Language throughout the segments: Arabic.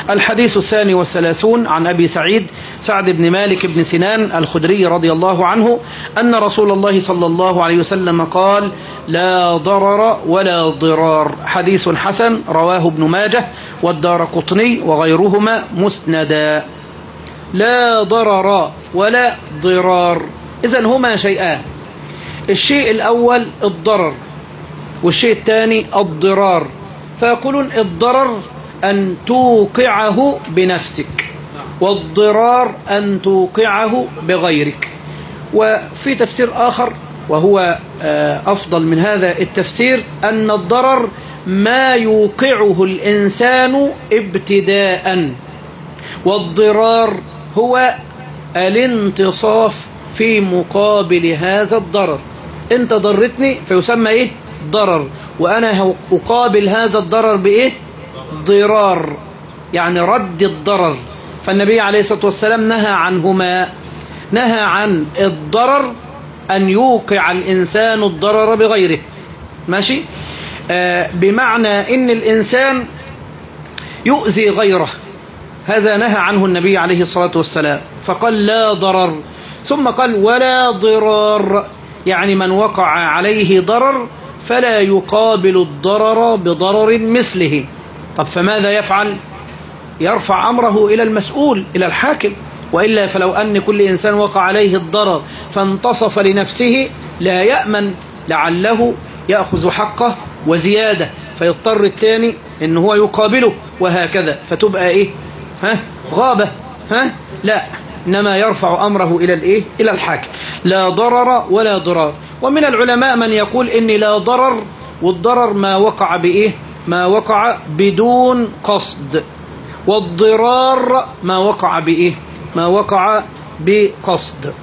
الحديث 32 عن أبي سعيد سعد بن مالك بن سنان الخدري رضي الله عنه أن رسول الله صلى الله عليه وسلم قال: لا ضرر ولا ضرار. حديث حسن رواه ابن ماجه والدارقطني وغيرهما مسندا. لا ضرر ولا ضرار، إذن هما شيئان: الشيء الأول الضرر، والشيء الثاني الضرار. فيقولون الضرر أن توقعه بنفسك، والضرار أن توقعه بغيرك. وفي تفسير آخر وهو أفضل من هذا التفسير، أن الضرر ما يوقعه الإنسان ابتداء، والضرار هو الانتصاف في مقابل هذا الضرر. أنت ضرتني فيسمى إيه؟ ضرر، وأنا أقابل هذا الضرر بإيه؟ ضرار، يعني رد الضرر. فالنبي عليه الصلاة والسلام نهى عنهما، نهى عن الضرر أن يوقع الإنسان الضرر بغيره، ماشي؟ بمعنى إن الإنسان يؤذي غيره، هذا نهى عنه النبي عليه الصلاة والسلام، فقال لا ضرر، ثم قال ولا ضرار، يعني من وقع عليه ضرر فلا يقابل الضرر بضرر مثله. طب فماذا يفعل؟ يرفع أمره إلى المسؤول، إلى الحاكم، وإلا فلو أن كل إنسان وقع عليه الضرر فانتصف لنفسه لا يأمن، لعله يأخذ حقه وزيادة، فيضطر الثاني إن هو يقابله، وهكذا، فتبقى إيه؟ غابة. لا، إنما يرفع أمره إلى الإيه؟ إلى الحاكم. لا ضرر ولا ضرار. ومن العلماء من يقول إن لا ضرر، والضرر ما وقع بإيه؟ ما وقع بدون قصد، والضرار ما وقع بإيه؟ ما وقع بقصد.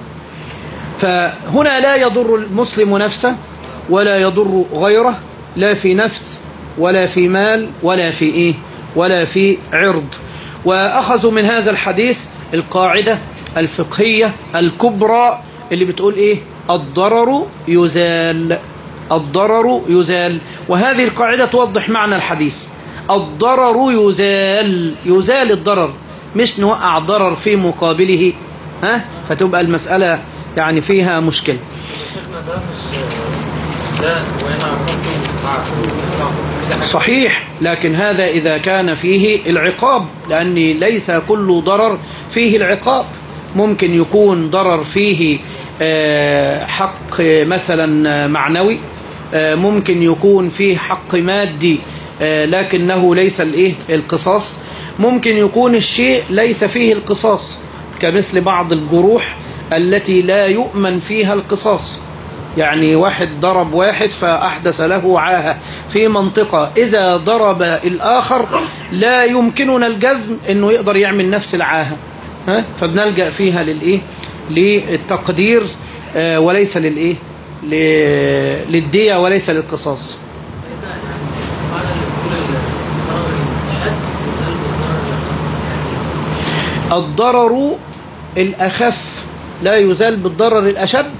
فهنا لا يضر المسلم نفسه ولا يضر غيره، لا في نفس ولا في مال ولا في إيه؟ ولا في عرض. وأخذوا من هذا الحديث القاعدة الفقهية الكبرى اللي بتقول إيه؟ الضرر يزال، الضرر يزال. وهذه القاعدة توضح معنى الحديث، الضرر يزال، يزال الضرر، مش نوقع ضرر في مقابله، فتبقى المسألة يعني فيها مشكلة. صحيح، لكن هذا إذا كان فيه العقاب، لأن ليس كل ضرر فيه العقاب. ممكن يكون ضرر فيه حق مثلا معنوي، ممكن يكون فيه حق مادي لكنه ليس الإيه؟ القصاص. ممكن يكون الشيء ليس فيه القصاص، كمثل بعض الجروح التي لا يؤمن فيها القصاص. يعني واحد ضرب واحد فأحدث له عاهة في منطقة، إذا ضرب الآخر لا يمكننا الجزم أنه يقدر يعمل نفس العاهة، فبنلجأ فيها للإيه؟ للتقدير وليس للإيه؟ للدية وليس للقصاص. الضرر الأخف لا يزال بالضرر الأشد.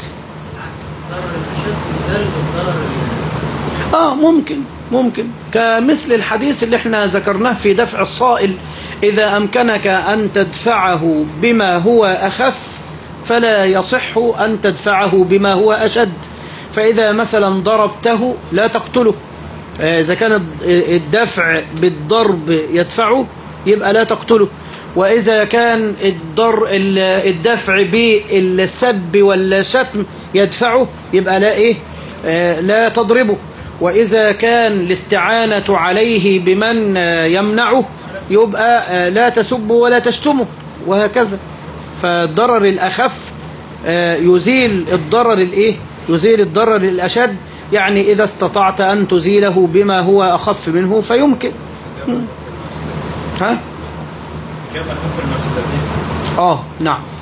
ممكن كمثل الحديث اللي احنا ذكرناه في دفع الصائل، إذا أمكنك أن تدفعه بما هو أخف فلا يصح أن تدفعه بما هو أشد. فإذا مثلا ضربته لا تقتله، إذا كان الدفع بالضرب يدفعه يبقى لا تقتله، وإذا كان الدفع بالسب والشتم يدفعه يبقى لا إيه؟ لا تضربه. وإذا كان الاستعانة عليه بمن يمنعه يبقى لا تسب ولا تشتمه، وهكذا. فالضرر الأخف يزيل الضرر الإيه؟ يزيل الضرر الأشد، يعني إذا استطعت أن تزيله بما هو أخف منه فيمكن. نعم.